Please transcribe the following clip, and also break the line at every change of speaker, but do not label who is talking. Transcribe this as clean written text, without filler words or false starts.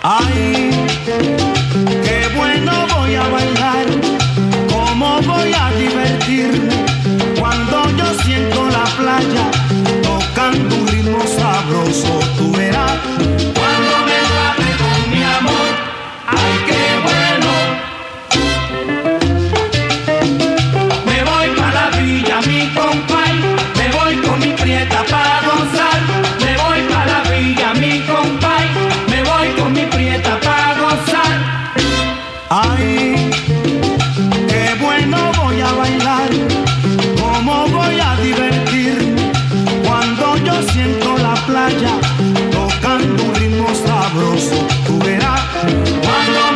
Ay, qué bueno voy a bailar, cómo voy a divertirme cuando yo siento la playa tocando un ritmo sabroso. Tú verás cuando me atrape con mi amor. Ay, qué bueno. Me voy pa' la villa, mi compay, me voy con mi prieta pa' gozar. Me voy pa' la villa, mi compay, me voy con mi prieta pa' gozar. Ay, qué bueno voy a bailar, cómo voy a divertirme cuando yo siento la playa tocando un ritmo sabroso. Tú verás cuando